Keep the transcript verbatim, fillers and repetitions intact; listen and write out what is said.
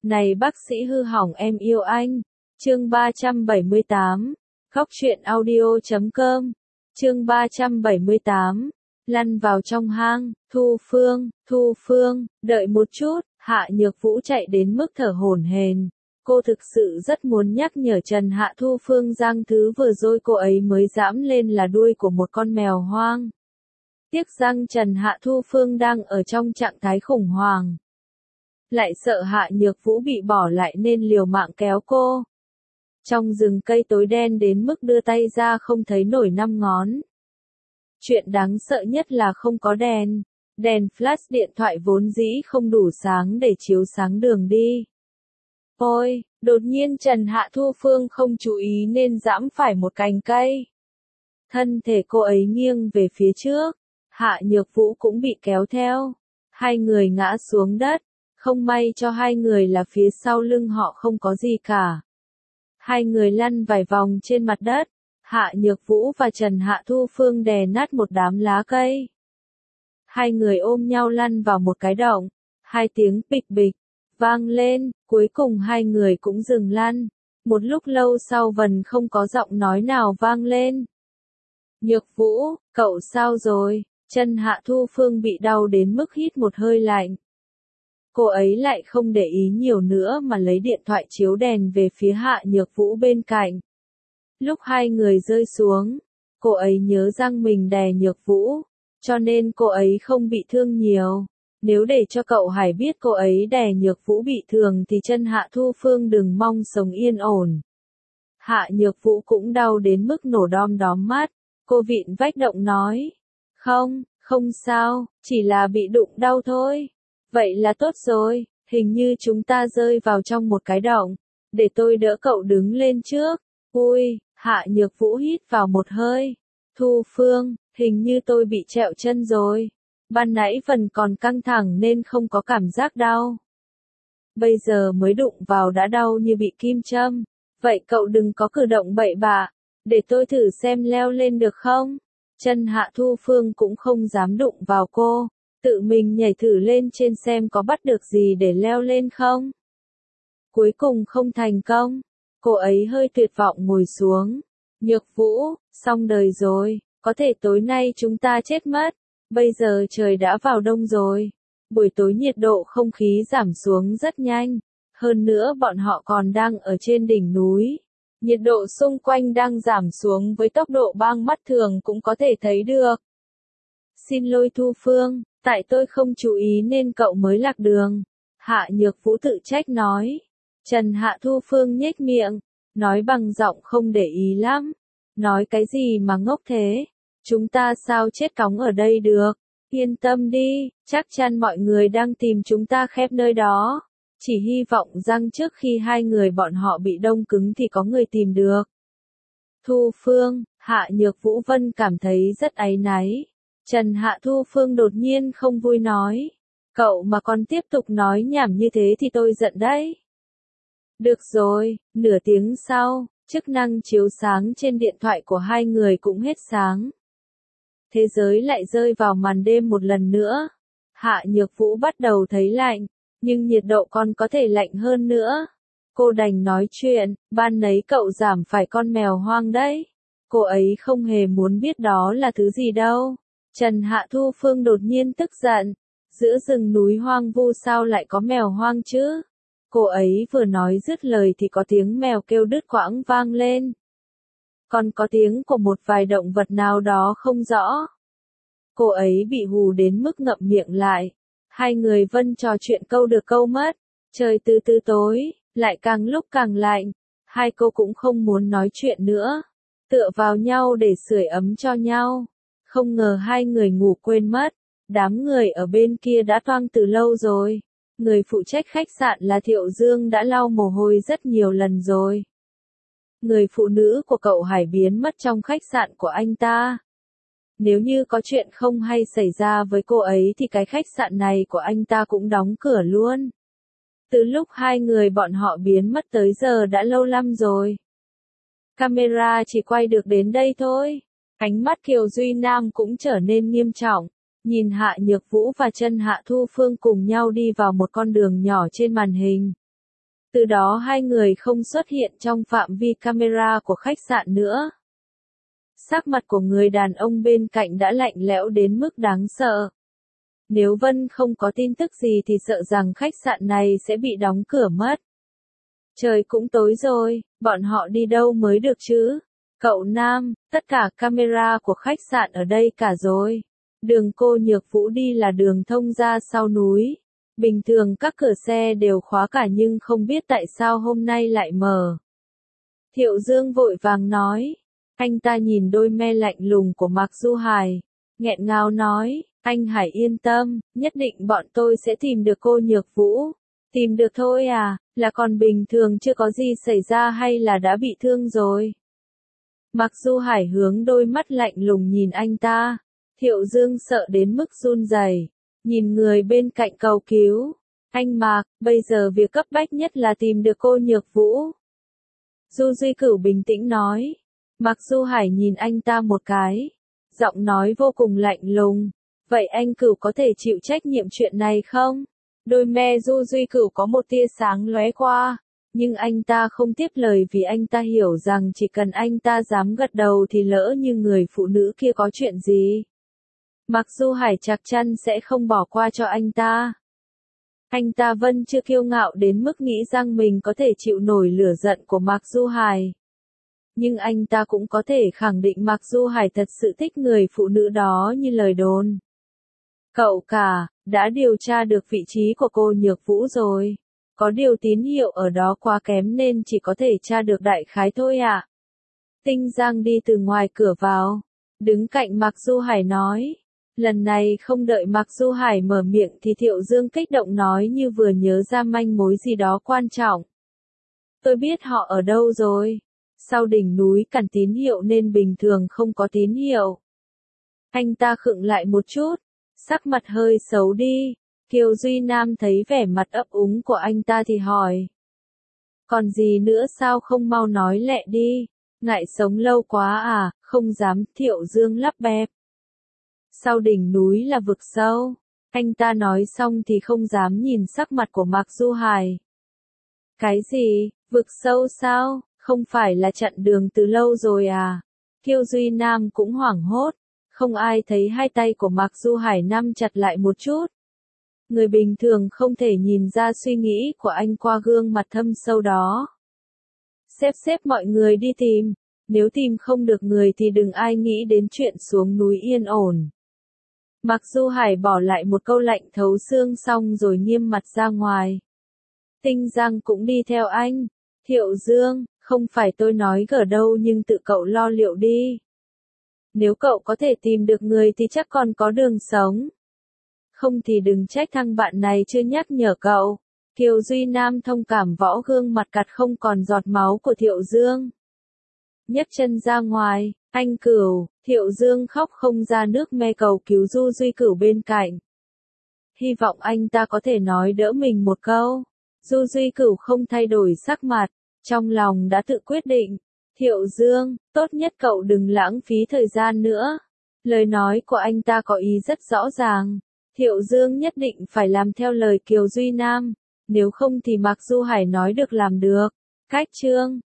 Này bác sĩ hư hỏng em yêu anh. Chương ba trăm bảy mươi tám. Góc truyện audio chấm com. Chương ba trăm bảy mươi tám. Lăn vào trong hang. Thu Phương, Thu Phương, đợi một chút. Hạ Nhược Vũ chạy đến mức thở hổn hển. Cô thực sự rất muốn nhắc nhở Trần Hạ Thu Phương rằng thứ vừa rồi cô ấy mới dẫm lên là đuôi của một con mèo hoang. Tiếc rằng Trần Hạ Thu Phương đang ở trong trạng thái khủng hoảng. Lại sợ Hạ Nhược Vũ bị bỏ lại nên liều mạng kéo cô. Trong rừng cây tối đen đến mức đưa tay ra không thấy nổi năm ngón. Chuyện đáng sợ nhất là không có đèn. Đèn flash điện thoại vốn dĩ không đủ sáng để chiếu sáng đường đi. Ôi, đột nhiên Trần Hạ Thu Phương không chú ý nên giẫm phải một cành cây. Thân thể cô ấy nghiêng về phía trước. Hạ Nhược Vũ cũng bị kéo theo. Hai người ngã xuống đất. Không may cho hai người là phía sau lưng họ không có gì cả. Hai người lăn vài vòng trên mặt đất. Hạ Nhược Vũ và Trần Hạ Thu Phương đè nát một đám lá cây. Hai người ôm nhau lăn vào một cái động. Hai tiếng bịch bịch vang lên, cuối cùng hai người cũng dừng lăn. Một lúc lâu sau vẫn không có giọng nói nào vang lên. Nhược Vũ, cậu sao rồi? Trần Hạ Thu Phương bị đau đến mức hít một hơi lạnh. Cô ấy lại không để ý nhiều nữa mà lấy điện thoại chiếu đèn về phía Hạ Nhược Vũ bên cạnh. Lúc hai người rơi xuống, cô ấy nhớ rằng mình đè Nhược Vũ, cho nên cô ấy không bị thương nhiều. Nếu để cho cậu Hải biết cô ấy đè Nhược Vũ bị thương thì Trần Hạ Thu Phương đừng mong sống yên ổn. Hạ Nhược Vũ cũng đau đến mức nổ đom đóm mắt. Cô vịn vách động nói. Không, không sao, chỉ là bị đụng đau thôi. Vậy là tốt rồi, hình như chúng ta rơi vào trong một cái động. Để tôi đỡ cậu đứng lên trước. Ui, Hạ Nhược Vũ hít vào một hơi. Thu Phương, hình như tôi bị trẹo chân rồi. Ban nãy phần còn căng thẳng nên không có cảm giác đau. Bây giờ mới đụng vào đã đau như bị kim châm. Vậy cậu đừng có cử động bậy bạ. Để tôi thử xem leo lên được không? Trần Hạ Thu Phương cũng không dám đụng vào cô. Tự mình nhảy thử lên trên xem có bắt được gì để leo lên không. Cuối cùng không thành công. Cô ấy hơi tuyệt vọng ngồi xuống. Nhược Vũ, xong đời rồi. Có thể tối nay chúng ta chết mất. Bây giờ trời đã vào đông rồi. Buổi tối nhiệt độ không khí giảm xuống rất nhanh. Hơn nữa bọn họ còn đang ở trên đỉnh núi. Nhiệt độ xung quanh đang giảm xuống với tốc độ băng mắt thường cũng có thể thấy được. Xin lỗi Thu Phương, tại tôi không chú ý nên cậu mới lạc đường. Hạ Nhược Vũ tự trách nói. Trần Hạ Thu Phương nhếch miệng, nói bằng giọng không để ý lắm. Nói cái gì mà ngốc thế? Chúng ta sao chết cóng ở đây được? Yên tâm đi, chắc chắn mọi người đang tìm chúng ta khắp nơi đó. Chỉ hy vọng rằng trước khi hai người bọn họ bị đông cứng thì có người tìm được. Thu Phương, Hạ Nhược Vũ Vân cảm thấy rất áy náy. Trần Hạ Thu Phương đột nhiên không vui nói. Cậu mà còn tiếp tục nói nhảm như thế thì tôi giận đấy. Được rồi, nửa tiếng sau, chức năng chiếu sáng trên điện thoại của hai người cũng hết sáng. Thế giới lại rơi vào màn đêm một lần nữa. Hạ Nhược Vũ bắt đầu thấy lạnh, nhưng nhiệt độ còn có thể lạnh hơn nữa. Cô đành nói chuyện, ban nấy cậu giảm phải con mèo hoang đấy. Cô ấy không hề muốn biết đó là thứ gì đâu. Trần Hạ Thu Phương đột nhiên tức giận. Giữa rừng núi hoang vu sao lại có mèo hoang chứ? Cô ấy vừa nói dứt lời thì có tiếng mèo kêu đứt quãng vang lên. Còn có tiếng của một vài động vật nào đó không rõ. Cô ấy bị hù đến mức ngậm miệng lại. Hai người Vân trò chuyện câu được câu mất. Trời từ từ tối, lại càng lúc càng lạnh. Hai cô cũng không muốn nói chuyện nữa. Tựa vào nhau để sưởi ấm cho nhau. Không ngờ hai người ngủ quên mất. Đám người ở bên kia đã toang từ lâu rồi. Người phụ trách khách sạn là Thiệu Dương đã lau mồ hôi rất nhiều lần rồi. Người phụ nữ của cậu Hải biến mất trong khách sạn của anh ta. Nếu như có chuyện không hay xảy ra với cô ấy thì cái khách sạn này của anh ta cũng đóng cửa luôn. Từ lúc hai người bọn họ biến mất tới giờ đã lâu lắm rồi. Camera chỉ quay được đến đây thôi. Ánh mắt Kiều Duy Nam cũng trở nên nghiêm trọng. Nhìn Hạ Nhược Vũ và Trần Hạ Thu Phương cùng nhau đi vào một con đường nhỏ trên màn hình. Từ đó hai người không xuất hiện trong phạm vi camera của khách sạn nữa. Sắc mặt của người đàn ông bên cạnh đã lạnh lẽo đến mức đáng sợ. Nếu Vân không có tin tức gì thì sợ rằng khách sạn này sẽ bị đóng cửa mất. Trời cũng tối rồi, bọn họ đi đâu mới được chứ? Cậu Nam, tất cả camera của khách sạn ở đây cả rồi. Đường cô Nhược Vũ đi là đường thông ra sau núi. Bình thường các cửa xe đều khóa cả nhưng không biết tại sao hôm nay lại mở. Thiệu Dương vội vàng nói. Anh ta nhìn đôi me lạnh lùng của Mạc Du Hải. Nghẹn ngào nói, anh Hải yên tâm, nhất định bọn tôi sẽ tìm được cô Nhược Vũ. Tìm được thôi à, là còn bình thường chưa có gì xảy ra hay là đã bị thương rồi? Mạc Du Hải hướng đôi mắt lạnh lùng nhìn anh ta. Thiệu Dương sợ đến mức run rẩy, nhìn người bên cạnh cầu cứu. Anh Mạc, bây giờ việc cấp bách nhất là tìm được cô Nhược Vũ. Du Duy Cửu bình tĩnh nói. Mạc Du Hải nhìn anh ta một cái. Giọng nói vô cùng lạnh lùng. Vậy anh Cửu có thể chịu trách nhiệm chuyện này không? Đôi me Du Duy Cửu có một tia sáng lóe qua. Nhưng anh ta không tiếp lời vì anh ta hiểu rằng chỉ cần anh ta dám gật đầu thì lỡ như người phụ nữ kia có chuyện gì. Mạc Du Hải chắc chắn sẽ không bỏ qua cho anh ta. Anh ta vẫn chưa kiêu ngạo đến mức nghĩ rằng mình có thể chịu nổi lửa giận của Mạc Du Hải. Nhưng anh ta cũng có thể khẳng định Mạc Du Hải thật sự thích người phụ nữ đó như lời đồn. Cậu cả, đã điều tra được vị trí của cô Nhược Vũ rồi. Có điều tín hiệu ở đó quá kém nên chỉ có thể tra được đại khái thôi ạ. À. Tinh Giang đi từ ngoài cửa vào. Đứng cạnh Mạc Du Hải nói. Lần này không đợi Mạc Du Hải mở miệng thì Thiệu Dương kích động nói như vừa nhớ ra manh mối gì đó quan trọng. Tôi biết họ ở đâu rồi. Sau đỉnh núi cản tín hiệu nên bình thường không có tín hiệu. Anh ta khựng lại một chút. Sắc mặt hơi xấu đi. Kiều Duy Nam thấy vẻ mặt ấp úng của anh ta thì hỏi. Còn gì nữa sao không mau nói lẹ đi. Ngại sống lâu quá à, không dám. Thiệu Dương lắp bẹp. Sau đỉnh núi là vực sâu. Anh ta nói xong thì không dám nhìn sắc mặt của Mạc Du Hải. Cái gì, vực sâu sao, không phải là chặn đường từ lâu rồi à? Kiều Duy Nam cũng hoảng hốt. Không ai thấy hai tay của Mạc Du Hải nắm chặt lại một chút. Người bình thường không thể nhìn ra suy nghĩ của anh qua gương mặt thâm sâu đó. Xếp xếp mọi người đi tìm. Nếu tìm không được người thì đừng ai nghĩ đến chuyện xuống núi yên ổn. Mạc Du Hải bỏ lại một câu lạnh thấu xương xong rồi nghiêm mặt ra ngoài. Tinh Giang cũng đi theo anh. Thiệu Dương, không phải tôi nói gở đâu nhưng tự cậu lo liệu đi. Nếu cậu có thể tìm được người thì chắc còn có đường sống. Không thì đừng trách thằng bạn này chưa nhắc nhở cậu. Kiều Duy Nam thông cảm võ gương mặt cặt không còn giọt máu của Thiệu Dương. Nhấc chân ra ngoài, anh Cửu, Thiệu Dương khóc không ra nước me cầu cứu Du Duy Cửu bên cạnh. Hy vọng anh ta có thể nói đỡ mình một câu. Du Duy Cửu không thay đổi sắc mặt, trong lòng đã tự quyết định. Thiệu Dương, tốt nhất cậu đừng lãng phí thời gian nữa. Lời nói của anh ta có ý rất rõ ràng. Thiệu Dương nhất định phải làm theo lời Kiều Duy Nam. Nếu không thì Mạc Du Hải nói được làm được. Cách chương